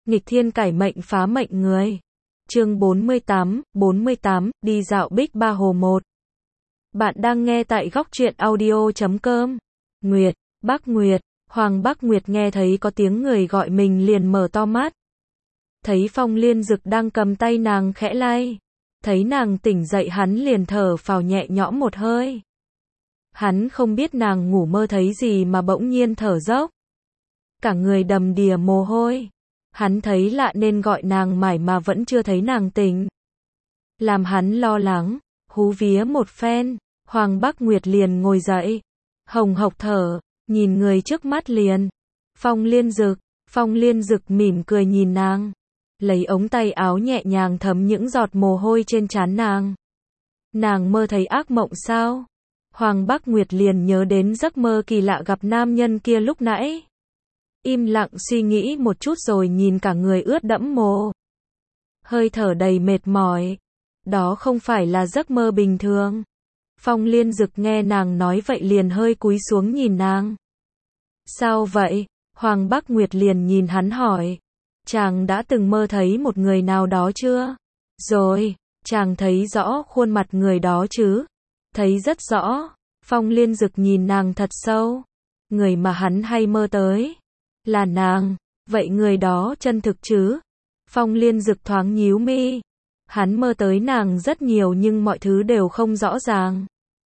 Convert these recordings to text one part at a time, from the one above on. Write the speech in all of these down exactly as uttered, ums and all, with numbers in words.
Nghịch thiên cải mệnh phá mệnh người. Chương bốn mươi tám, bốn mươi tám, đi dạo Bích Ba Hồ một. Bạn đang nghe tại góc truyện audio chấm com. Nguyệt, Bác Nguyệt, Hoàng Bác Nguyệt nghe thấy có tiếng người gọi mình liền mở to mắt. Thấy Phong Liên Dực đang cầm tay nàng khẽ lay. Thấy nàng tỉnh dậy hắn liền thở phào nhẹ nhõm một hơi. Hắn không biết nàng ngủ mơ thấy gì mà bỗng nhiên thở dốc. Cả người đầm đìa mồ hôi. Hắn thấy lạ nên gọi nàng mải mà vẫn chưa thấy nàng tỉnh. Làm hắn lo lắng, hú vía một phen, Hoàng Bác Nguyệt liền ngồi dậy. Hồng hộc thở, nhìn người trước mắt liền. Phong Liên Dực, Phong Liên Dực mỉm cười nhìn nàng. Lấy ống tay áo nhẹ nhàng thấm những giọt mồ hôi trên trán nàng. Nàng mơ thấy ác mộng sao? Hoàng Bác Nguyệt liền nhớ đến giấc mơ kỳ lạ gặp nam nhân kia lúc nãy. Im lặng suy nghĩ một chút rồi nhìn cả người ướt đẫm mồ. Hơi thở đầy mệt mỏi. Đó không phải là giấc mơ bình thường. Phong Liên Dực nghe nàng nói vậy liền hơi cúi xuống nhìn nàng. Sao vậy? Hoàng Bác Nguyệt liền nhìn hắn hỏi. Chàng đã từng mơ thấy một người nào đó chưa? Rồi, chàng thấy rõ khuôn mặt người đó chứ? Thấy rất rõ. Phong Liên Dực nhìn nàng thật sâu. Người mà hắn hay mơ tới là nàng, vậy người đó chân thực chứ? Phong Liên Dực thoáng nhíu mi. Hắn mơ tới nàng rất nhiều nhưng mọi thứ đều không rõ ràng.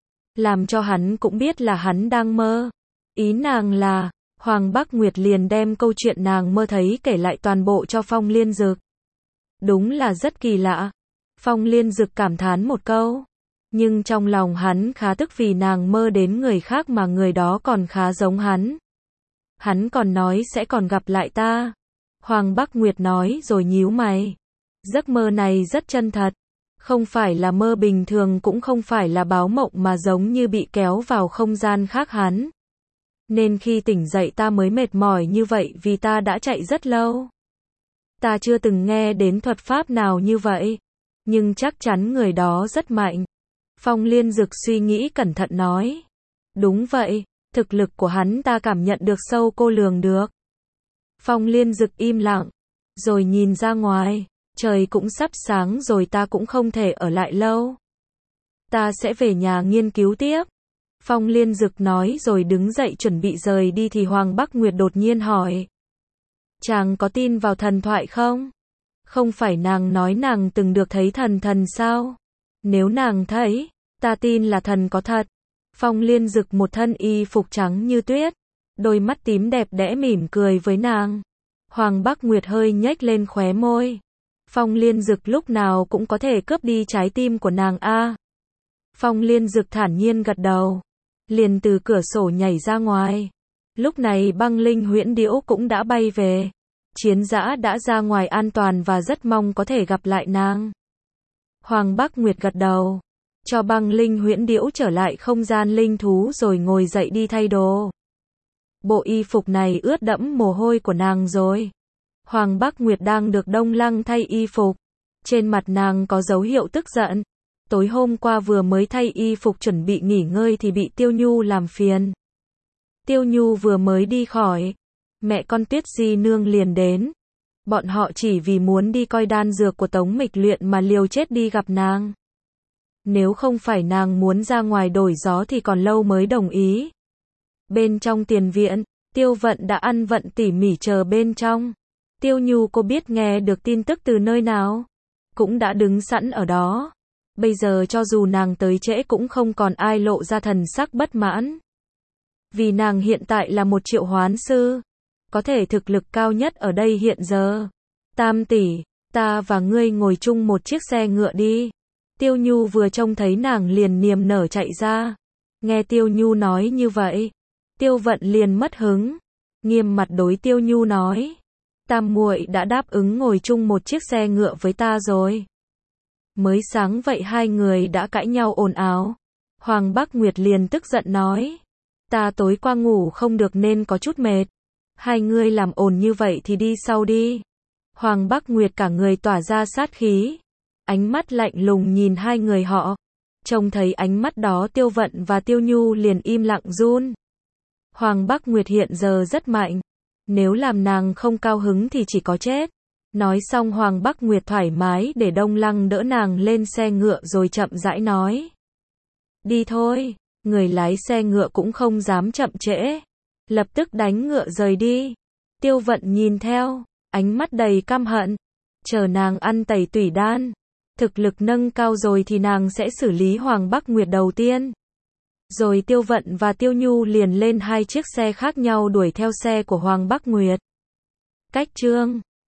Làm cho hắn cũng biết là hắn đang mơ. Ý nàng là, Hoàng Bác Nguyệt liền đem câu chuyện nàng mơ thấy kể lại toàn bộ cho Phong Liên Dực. Đúng là rất kỳ lạ. Phong Liên Dực cảm thán một câu. Nhưng trong lòng hắn khá tức vì nàng mơ đến người khác mà người đó còn khá giống hắn. Hắn còn nói sẽ còn gặp lại ta. Hoàng Bác Nguyệt nói rồi nhíu mày. Giấc mơ này rất chân thật. Không phải là mơ bình thường cũng không phải là báo mộng mà giống như bị kéo vào không gian khác hắn. Nên khi tỉnh dậy ta mới mệt mỏi như vậy vì ta đã chạy rất lâu. Ta chưa từng nghe đến thuật pháp nào như vậy. Nhưng chắc chắn người đó rất mạnh. Phong Liên Dực suy nghĩ cẩn thận nói. Đúng vậy. Thực lực của hắn ta cảm nhận được sâu cô lường được. Phong Liên Dực im lặng. Rồi nhìn ra ngoài. Trời cũng sắp sáng rồi ta cũng không thể ở lại lâu. Ta sẽ về nhà nghiên cứu tiếp. Phong Liên Dực nói rồi đứng dậy chuẩn bị rời đi thì Hoàng Bác Nguyệt đột nhiên hỏi. Chàng có tin vào thần thoại không? Không phải nàng nói nàng từng được thấy thần thần sao? Nếu nàng thấy, ta tin là thần có thật. Phong Liên Dực một thân y phục trắng như tuyết. Đôi mắt tím đẹp đẽ mỉm cười với nàng. Hoàng Bác Nguyệt hơi nhếch lên khóe môi. Phong Liên Dực lúc nào cũng có thể cướp đi trái tim của nàng a. À. Phong Liên Dực thản nhiên gật đầu. Liền từ cửa sổ nhảy ra ngoài. Lúc này Băng Linh Huyễn Điểu cũng đã bay về. Chiến dã đã ra ngoài an toàn và rất mong có thể gặp lại nàng. Hoàng Bác Nguyệt gật đầu. Cho Băng Linh Huyễn Điểu trở lại không gian linh thú rồi ngồi dậy đi thay đồ. Bộ y phục này ướt đẫm mồ hôi của nàng rồi. Hoàng Bác Nguyệt đang được Đông Lăng thay y phục. Trên mặt nàng có dấu hiệu tức giận. Tối hôm qua vừa mới thay y phục chuẩn bị nghỉ ngơi thì bị Tiêu Nhu làm phiền. Tiêu Nhu vừa mới đi khỏi. Mẹ con Tuyết Di Nương liền đến. Bọn họ chỉ vì muốn đi coi đan dược của Tống Mịch luyện mà liều chết đi gặp nàng. Nếu không phải nàng muốn ra ngoài đổi gió thì còn lâu mới đồng ý. Bên trong tiền viện, Tiêu Vận đã ăn vận tỉ mỉ chờ bên trong. Tiêu Nhu cô biết nghe được tin tức từ nơi nào? Cũng đã đứng sẵn ở đó. Bây giờ cho dù nàng tới trễ cũng không còn ai lộ ra thần sắc bất mãn. Vì nàng hiện tại là một triệu hoán sư. Có thể thực lực cao nhất ở đây hiện giờ. Tam tỷ, ta và ngươi ngồi chung một chiếc xe ngựa đi. Tiêu Nhu vừa trông thấy nàng liền niềm nở chạy ra. Nghe Tiêu Nhu nói như vậy. Tiêu Vận liền mất hứng. Nghiêm mặt đối Tiêu Nhu nói. Tam muội đã đáp ứng ngồi chung một chiếc xe ngựa với ta rồi. Mới sáng vậy hai người đã cãi nhau ồn ào. Hoàng Bác Nguyệt liền tức giận nói. Ta tối qua ngủ không được nên có chút mệt. Hai ngươi làm ồn như vậy thì đi sau đi. Hoàng Bác Nguyệt cả người tỏa ra sát khí. Ánh mắt lạnh lùng nhìn hai người họ. Trông thấy ánh mắt đó Tiêu Vận và Tiêu Nhu liền im lặng run. Hoàng Bác Nguyệt hiện giờ rất mạnh. Nếu làm nàng không cao hứng thì chỉ có chết. Nói xong Hoàng Bắc Nguyệt thoải mái để Đông Lăng đỡ nàng lên xe ngựa rồi chậm rãi nói. Đi thôi, người lái xe ngựa cũng không dám chậm trễ. Lập tức đánh ngựa rời đi. Tiêu Vận nhìn theo, ánh mắt đầy căm hận. Chờ nàng ăn tẩy tủy đan. Thực lực nâng cao rồi thì nàng sẽ xử lý Hoàng Bắc Nguyệt đầu tiên. Rồi Tiêu Vận và Tiêu Nhu liền lên hai chiếc xe khác nhau đuổi theo xe của Hoàng Bắc Nguyệt. Cách chương